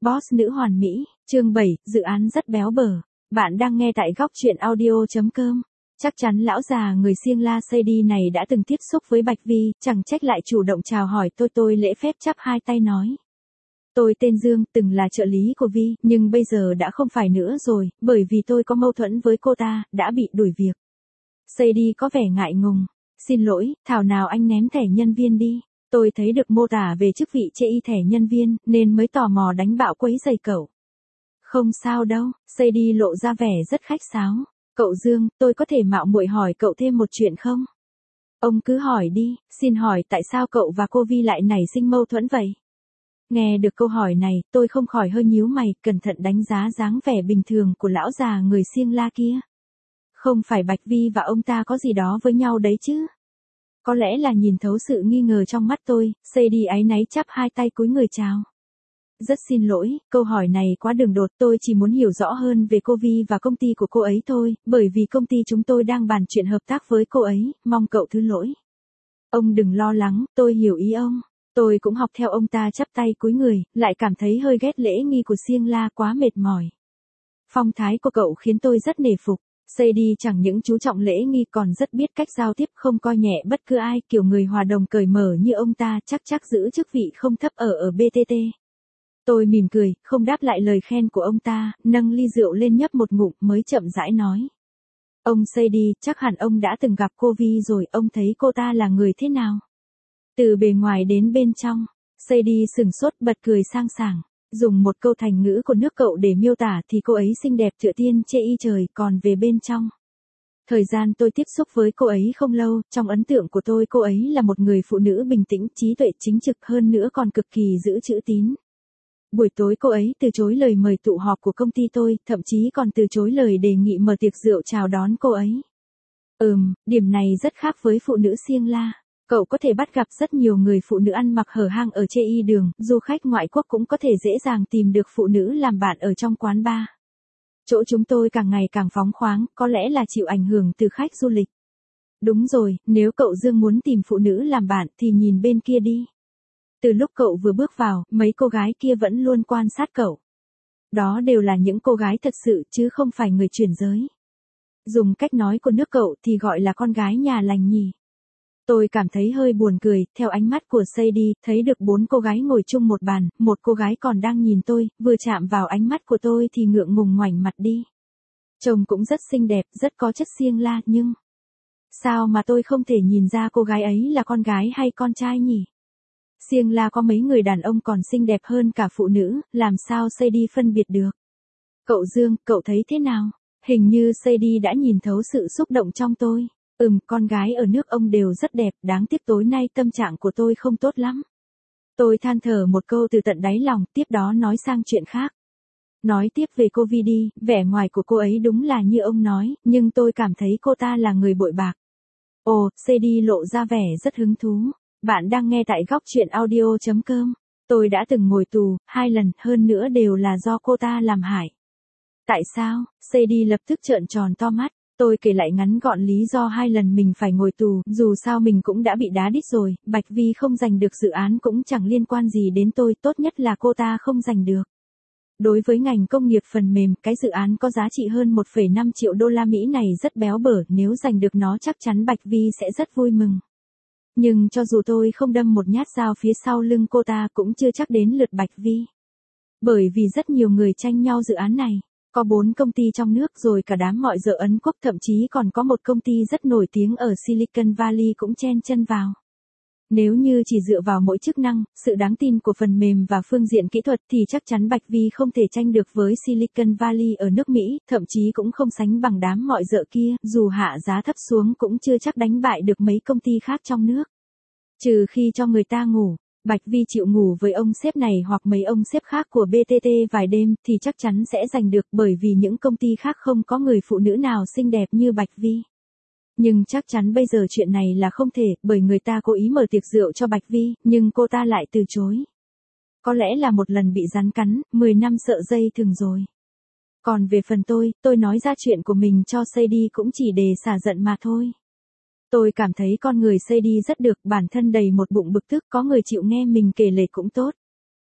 Boss nữ hoàn mỹ, chương 7, dự án rất béo bở. Bạn đang nghe tại góc truyện audio.com. Chắc chắn lão già người Siêng La Seydi này đã từng tiếp xúc với Bạch Vi, chẳng trách lại chủ động chào hỏi tôi lễ phép chắp hai tay nói. Tôi tên Dương, từng là trợ lý của Vi, nhưng bây giờ đã không phải nữa rồi, bởi vì tôi có mâu thuẫn với cô ta, đã bị đuổi việc. Seydi có vẻ ngại ngùng. Xin lỗi, thảo nào anh ném thẻ nhân viên đi. Tôi thấy được mô tả về chức vị chê y thẻ nhân viên, nên mới tò mò đánh bạo quấy rầy cậu. Không sao đâu, Seydi lộ ra vẻ rất khách sáo. Cậu Dương, tôi có thể mạo muội hỏi cậu thêm một chuyện không? Ông cứ hỏi đi, xin hỏi tại sao cậu và cô Vi lại nảy sinh mâu thuẫn vậy? Nghe được câu hỏi này, tôi không khỏi hơi nhíu mày, cẩn thận đánh giá dáng vẻ bình thường của lão già người Siêng La kia. Không phải Bạch Vi và ông ta có gì đó với nhau đấy chứ? Có lẽ là nhìn thấu sự nghi ngờ trong mắt tôi, Seydi áy náy chắp hai tay cúi người chào. Rất xin lỗi, câu hỏi này quá đường đột, tôi chỉ muốn hiểu rõ hơn về cô Vi và công ty của cô ấy thôi, bởi vì công ty chúng tôi đang bàn chuyện hợp tác với cô ấy, mong cậu thứ lỗi. Ông đừng lo lắng, tôi hiểu ý ông. Tôi cũng học theo ông ta chắp tay cúi người, lại cảm thấy hơi ghét lễ nghi của Siêng La quá mệt mỏi. Phong thái của cậu khiến tôi rất nể phục. Seydi chẳng những chú trọng lễ nghi còn rất biết cách giao tiếp, không coi nhẹ bất cứ ai, kiểu người hòa đồng cởi mở như ông ta chắc giữ chức vị không thấp ở BTT. Tôi mỉm cười, không đáp lại lời khen của ông ta, nâng ly rượu lên nhấp một ngụm mới chậm rãi nói. Ông Seydi, chắc hẳn ông đã từng gặp cô Vi rồi, ông thấy cô ta là người thế nào? Từ bề ngoài đến bên trong, Seydi sửng sốt bật cười sang sảng. Dùng một câu thành ngữ của nước cậu để miêu tả thì cô ấy xinh đẹp tựa tiên chê y trời, còn về bên trong. Thời gian tôi tiếp xúc với cô ấy không lâu, trong ấn tượng của tôi cô ấy là một người phụ nữ bình tĩnh, trí tuệ chính trực, hơn nữa còn cực kỳ giữ chữ tín. Buổi tối cô ấy từ chối lời mời tụ họp của công ty tôi, thậm chí còn từ chối lời đề nghị mở tiệc rượu chào đón cô ấy. Điểm này rất khác với phụ nữ Siêng La. Cậu có thể bắt gặp rất nhiều người phụ nữ ăn mặc hở hang ở chê y đường, du khách ngoại quốc cũng có thể dễ dàng tìm được phụ nữ làm bạn ở trong quán bar. Chỗ chúng tôi càng ngày càng phóng khoáng, có lẽ là chịu ảnh hưởng từ khách du lịch. Đúng rồi, nếu cậu Dương muốn tìm phụ nữ làm bạn thì nhìn bên kia đi. Từ lúc cậu vừa bước vào, mấy cô gái kia vẫn luôn quan sát cậu. Đó đều là những cô gái thật sự chứ không phải người chuyển giới. Dùng cách nói của nước cậu thì gọi là con gái nhà lành nhỉ. Tôi cảm thấy hơi buồn cười, theo ánh mắt của Seydi, thấy được 4 cô gái ngồi chung một bàn, một cô gái còn đang nhìn tôi, vừa chạm vào ánh mắt của tôi thì ngượng ngùng ngoảnh mặt đi. Trông cũng rất xinh đẹp, rất có chất Siêng La, nhưng... Sao mà tôi không thể nhìn ra cô gái ấy là con gái hay con trai nhỉ? Siêng La có mấy người đàn ông còn xinh đẹp hơn cả phụ nữ, làm sao Seydi phân biệt được? Cậu Dương, cậu thấy thế nào? Hình như Seydi đã nhìn thấu sự xúc động trong tôi. Con gái ở nước ông đều rất đẹp, đáng tiếc tối nay tâm trạng của tôi không tốt lắm. Tôi than thở một câu từ tận đáy lòng, tiếp đó nói sang chuyện khác. Nói tiếp về cô Vi đi, vẻ ngoài của cô ấy đúng là như ông nói, nhưng tôi cảm thấy cô ta là người bội bạc. Ồ, Seydi lộ ra vẻ rất hứng thú. Bạn đang nghe tại góc truyện audio.com. Tôi đã từng ngồi tù, 2 lần, hơn nữa đều là do cô ta làm hại. Tại sao? Seydi lập tức trợn tròn to mắt. Tôi kể lại ngắn gọn lý do 2 lần mình phải ngồi tù, dù sao mình cũng đã bị đá đít rồi, Bạch Vi không giành được dự án cũng chẳng liên quan gì đến tôi, tốt nhất là cô ta không giành được. Đối với ngành công nghiệp phần mềm, cái dự án có giá trị hơn 1,5 triệu đô la Mỹ này rất béo bở, nếu giành được nó chắc chắn Bạch Vi sẽ rất vui mừng. Nhưng cho dù tôi không đâm một nhát dao phía sau lưng cô ta cũng chưa chắc đến lượt Bạch Vi. Bởi vì rất nhiều người tranh nhau dự án này. Có 4 công ty trong nước rồi cả đám mọi dợ Ấn Quốc, thậm chí còn có một công ty rất nổi tiếng ở Silicon Valley cũng chen chân vào. Nếu như chỉ dựa vào mỗi chức năng, sự đáng tin của phần mềm và phương diện kỹ thuật thì chắc chắn Bạch Vi không thể tranh được với Silicon Valley ở nước Mỹ, thậm chí cũng không sánh bằng đám mọi dợ kia, dù hạ giá thấp xuống cũng chưa chắc đánh bại được mấy công ty khác trong nước. Trừ khi cho người ta ngủ. Bạch Vi chịu ngủ với ông sếp này hoặc mấy ông sếp khác của BTT vài đêm thì chắc chắn sẽ giành được, bởi vì những công ty khác không có người phụ nữ nào xinh đẹp như Bạch Vi. Nhưng chắc chắn bây giờ chuyện này là không thể, bởi người ta cố ý mở tiệc rượu cho Bạch Vi, nhưng cô ta lại từ chối. Có lẽ là một lần bị rắn cắn, 10 năm sợ dây thừng rồi. Còn về phần tôi nói ra chuyện của mình cho Seydi cũng chỉ để xả giận mà thôi. Tôi cảm thấy con người Seydi rất được, bản thân đầy một bụng bực tức, có người chịu nghe mình kể lể cũng tốt.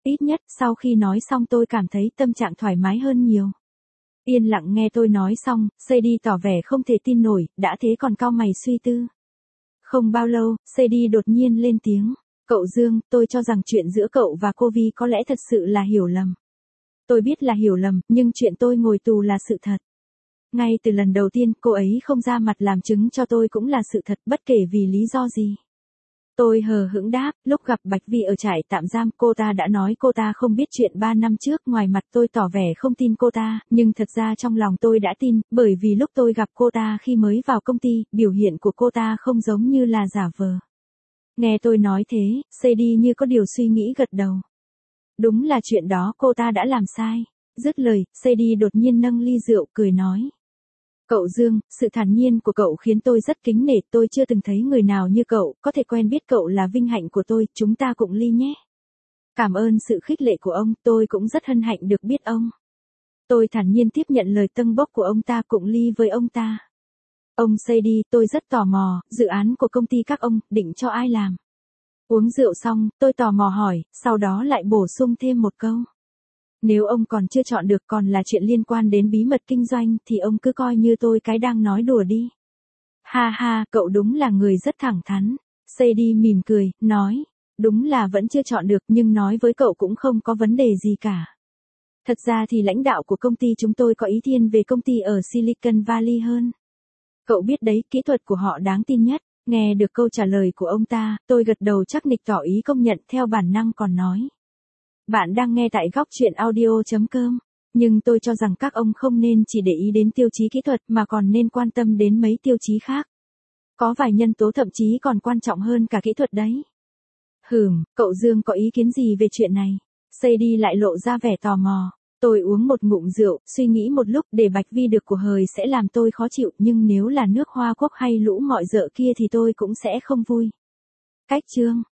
Ít nhất sau khi nói xong tôi cảm thấy tâm trạng thoải mái hơn nhiều. Yên lặng nghe tôi nói xong, Sadie tỏ vẻ không thể tin nổi, đã thế còn cau mày suy tư. Không bao lâu, Sadie đột nhiên lên tiếng. Cậu Dương, tôi cho rằng chuyện giữa cậu và cô Vi có lẽ thật sự là hiểu lầm. Tôi biết là hiểu lầm, nhưng chuyện tôi ngồi tù là sự thật. Ngay từ lần đầu tiên, cô ấy không ra mặt làm chứng cho tôi cũng là sự thật, bất kể vì lý do gì. Tôi hờ hững đáp, lúc gặp Bạch Vi ở trại tạm giam, cô ta đã nói cô ta không biết chuyện 3 năm trước, ngoài mặt tôi tỏ vẻ không tin cô ta, nhưng thật ra trong lòng tôi đã tin, bởi vì lúc tôi gặp cô ta khi mới vào công ty, biểu hiện của cô ta không giống như là giả vờ. Nghe tôi nói thế, Sadie như có điều suy nghĩ gật đầu. Đúng là chuyện đó cô ta đã làm sai. Dứt lời, Sadie đột nhiên nâng ly rượu cười nói. Cậu Dương, sự thản nhiên của cậu khiến tôi rất kính nể, tôi chưa từng thấy người nào như cậu, có thể quen biết cậu là vinh hạnh của tôi, chúng ta cùng ly nhé. Cảm ơn sự khích lệ của ông, tôi cũng rất hân hạnh được biết ông. Tôi thản nhiên tiếp nhận lời tâng bốc của ông ta, cùng ly với ông ta. Ông Sadie, tôi rất tò mò, dự án của công ty các ông, định cho ai làm? Uống rượu xong, tôi tò mò hỏi, sau đó lại bổ sung thêm một câu. Nếu ông còn chưa chọn được còn là chuyện liên quan đến bí mật kinh doanh thì ông cứ coi như tôi cái đang nói đùa đi. Ha ha, cậu đúng là người rất thẳng thắn. Sadie mỉm cười, nói. Đúng là vẫn chưa chọn được nhưng nói với cậu cũng không có vấn đề gì cả. Thật ra thì lãnh đạo của công ty chúng tôi có ý thiên về công ty ở Silicon Valley hơn. Cậu biết đấy, kỹ thuật của họ đáng tin nhất. Nghe được câu trả lời của ông ta, tôi gật đầu chắc nịch tỏ ý công nhận, theo bản năng còn nói. Bạn đang nghe tại góc truyện audio.com, nhưng tôi cho rằng các ông không nên chỉ để ý đến tiêu chí kỹ thuật mà còn nên quan tâm đến mấy tiêu chí khác. Có vài nhân tố thậm chí còn quan trọng hơn cả kỹ thuật đấy. Cậu Dương có ý kiến gì về chuyện này? Sadie lại lộ ra vẻ tò mò. Tôi uống một ngụm rượu, suy nghĩ một lúc, để Bạch Vi được của hời sẽ làm tôi khó chịu, nhưng nếu là nước Hoa Quốc hay lũ mọi dợ kia thì tôi cũng sẽ không vui. Cách chương